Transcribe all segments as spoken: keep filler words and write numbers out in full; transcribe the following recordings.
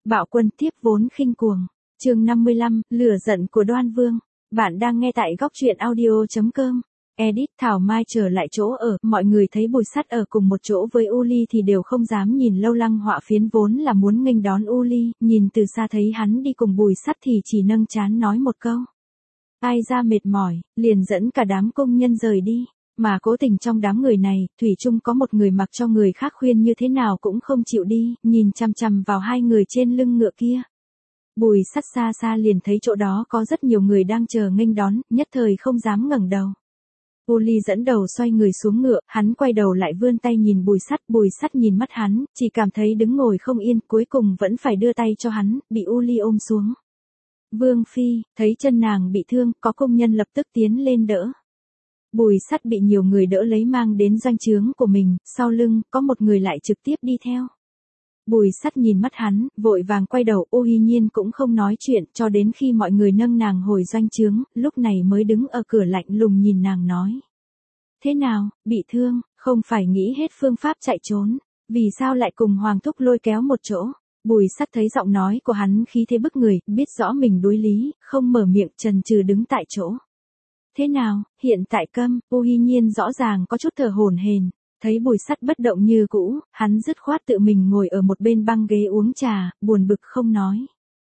Bạo quân tiếp vốn khinh cuồng. Chương năm mươi lăm, lửa giận của Đoan Vương. Bạn đang nghe tại góc truyện audio chấm com. Edit Thảo Mai trở lại chỗ ở, mọi người thấy Bùi Sắt ở cùng một chỗ với U Ly thì đều không dám nhìn Lâu Lăng Họa Phiến vốn là muốn nghênh đón U Ly, nhìn từ xa thấy hắn đi cùng Bùi Sắt thì chỉ nâng trán nói một câu. Ai ra mệt mỏi, liền dẫn cả đám công nhân rời đi. Mà cố tình trong đám người này, thủy chung có một người mặc cho người khác khuyên như thế nào cũng không chịu đi, nhìn chằm chằm vào hai người trên lưng ngựa kia. Bùi Sắt xa xa liền thấy chỗ đó có rất nhiều người đang chờ nghênh đón, nhất thời không dám ngẩng đầu. U Ly dẫn đầu xoay người xuống ngựa, hắn quay đầu lại vươn tay nhìn Bùi Sắt, Bùi Sắt nhìn mắt hắn, chỉ cảm thấy đứng ngồi không yên, cuối cùng vẫn phải đưa tay cho hắn, bị U Ly ôm xuống. Vương Phi, thấy chân nàng bị thương, có công nhân lập tức tiến lên đỡ. Bùi Sắt bị nhiều người đỡ lấy mang đến doanh trướng của mình, sau lưng, có một người lại trực tiếp đi theo. Bùi Sắt nhìn mắt hắn, vội vàng quay đầu, Ô Hi Nhiên cũng không nói chuyện, cho đến khi mọi người nâng nàng hồi doanh trướng, lúc này mới đứng ở cửa lạnh lùng nhìn nàng nói. Thế nào, bị thương, không phải nghĩ hết phương pháp chạy trốn, vì sao lại cùng Hoàng Thúc lôi kéo một chỗ? Bùi Sắt thấy giọng nói của hắn khí thế bức người, biết rõ mình đối lý, không mở miệng chần chừ đứng tại chỗ. Thế nào, hiện tại câm, Ô Hi Nhiên rõ ràng có chút thở hổn hển, thấy Bùi Sắt bất động như cũ, hắn dứt khoát tự mình ngồi ở một bên băng ghế uống trà, buồn bực không nói.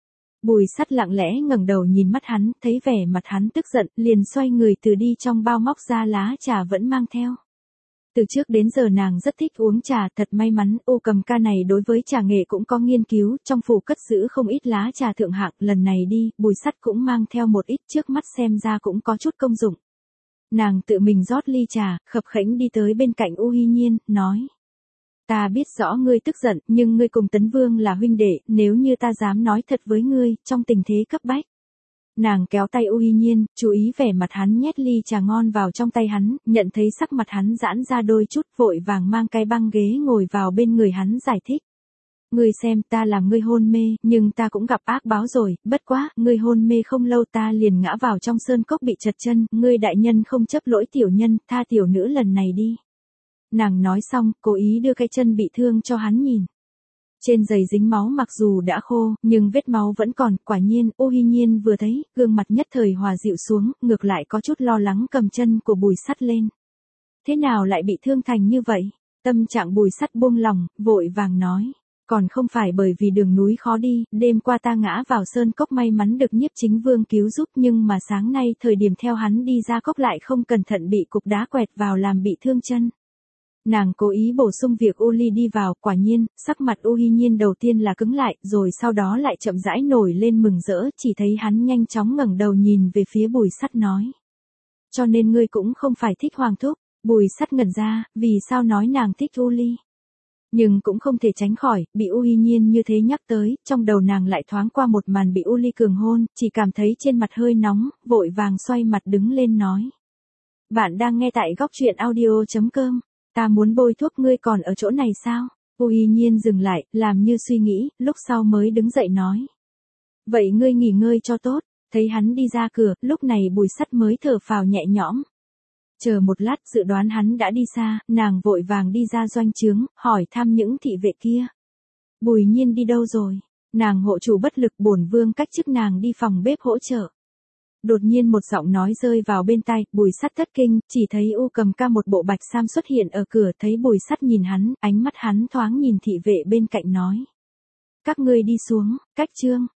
Bùi Sắt lặng lẽ ngẩng đầu nhìn mắt hắn, thấy vẻ mặt hắn tức giận, liền xoay người từ đi trong bao móc ra lá trà vẫn mang theo. Từ trước đến giờ nàng rất thích uống trà, thật may mắn, Ô Cầm Ca này đối với trà nghệ cũng có nghiên cứu, trong phủ cất giữ không ít lá trà thượng hạng, lần này đi, Bùi Sắt cũng mang theo một ít, trước mắt xem ra cũng có chút công dụng. Nàng tự mình rót ly trà, khập khẽnh đi tới bên cạnh U Hi Nhiên, nói. Ta biết rõ ngươi tức giận, nhưng ngươi cùng Tấn Vương là huynh đệ, nếu như ta dám nói thật với ngươi, trong tình thế cấp bách. Nàng kéo tay U Hi Nhiên, chú ý vẻ mặt hắn nhét ly trà ngon vào trong tay hắn, nhận thấy sắc mặt hắn giãn ra đôi chút, vội vàng mang cái băng ghế ngồi vào bên người hắn giải thích. Ngươi xem, ta làm ngươi hôn mê, nhưng ta cũng gặp ác báo rồi, bất quá, ngươi hôn mê không lâu ta liền ngã vào trong sơn cốc bị trật chân, ngươi đại nhân không chấp lỗi tiểu nhân, tha tiểu nữ lần này đi. Nàng nói xong, cố ý đưa cái chân bị thương cho hắn nhìn. Trên giày dính máu mặc dù đã khô, nhưng vết máu vẫn còn, quả nhiên, Ô Hi Nhiên vừa thấy, gương mặt nhất thời hòa dịu xuống, ngược lại có chút lo lắng cầm chân của Bùi Sắt lên. Thế nào lại bị thương thành như vậy? Tâm trạng Bùi Sắt buông lòng, vội vàng nói. Còn không phải bởi vì đường núi khó đi, đêm qua ta ngã vào sơn cốc may mắn được Nhiếp Chính Vương cứu giúp nhưng mà sáng nay thời điểm theo hắn đi ra cốc lại không cẩn thận bị cục đá quẹt vào làm bị thương chân. Nàng cố ý bổ sung việc U Ly đi vào, quả nhiên, sắc mặt U Hi Nhiên đầu tiên là cứng lại, rồi sau đó lại chậm rãi nổi lên mừng rỡ, chỉ thấy hắn nhanh chóng ngẩng đầu nhìn về phía Bùi Sắt nói. Cho nên ngươi cũng không phải thích Hoàng Thúc, Bùi Sắt ngẩn ra, vì sao nói nàng thích U Ly. Nhưng cũng không thể tránh khỏi, bị U Hi Nhiên như thế nhắc tới, trong đầu nàng lại thoáng qua một màn bị U Ly cường hôn, chỉ cảm thấy trên mặt hơi nóng, vội vàng xoay mặt đứng lên nói. Bạn đang nghe tại góc truyện audio chấm com. Ta muốn bôi thuốc ngươi còn ở chỗ này sao? U Hi Nhiên dừng lại, làm như suy nghĩ, lúc sau mới đứng dậy nói. Vậy ngươi nghỉ ngơi cho tốt, thấy hắn đi ra cửa, lúc này Bùi Sắt mới thở phào nhẹ nhõm. Chờ một lát dự đoán hắn đã đi xa, nàng vội vàng đi ra doanh trướng, hỏi thăm những thị vệ kia. Bùi Nhiên đi đâu rồi? Nàng hộ chủ bất lực bổn vương cách chức nàng đi phòng bếp hỗ trợ. Đột nhiên một giọng nói rơi vào bên tai, Bùi Sắt thất kinh, chỉ thấy U Cầm Ca một bộ bạch sam xuất hiện ở cửa, thấy Bùi Sắt nhìn hắn, ánh mắt hắn thoáng nhìn thị vệ bên cạnh nói. Các ngươi đi xuống, cách trương,